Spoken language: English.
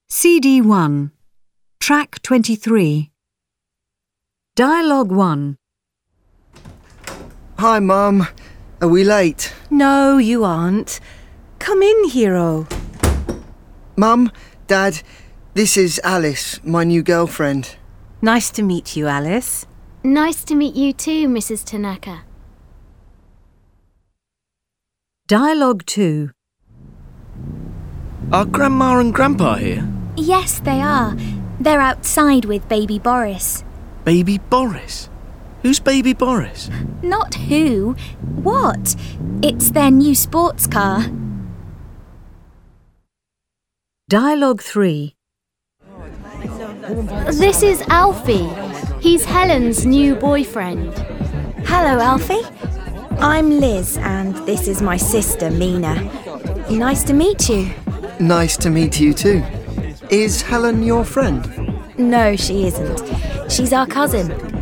CD1, Track 23. Dialogue 1. Hi, Mum. Are we late? No, you aren't. Come in, hero. Mum, Dad, this is Alice, my new girlfriend. Nice to meet you, Alice. Nice to meet you too, Mrs. Tanaka. Dialogue 2. Are Grandma and Grandpa here? Yes, they are. They're outside with baby Boris. Baby Boris? Who's baby Boris? Not who. What? It's their new sports car. Dialogue 3. This is Alfie. He's Helen's new boyfriend. Hello, Alfie. I'm Liz, and this is my sister, Mina. Nice to meet you. Nice to meet you too. Is Helen your friend? No, she isn't. She's our cousin.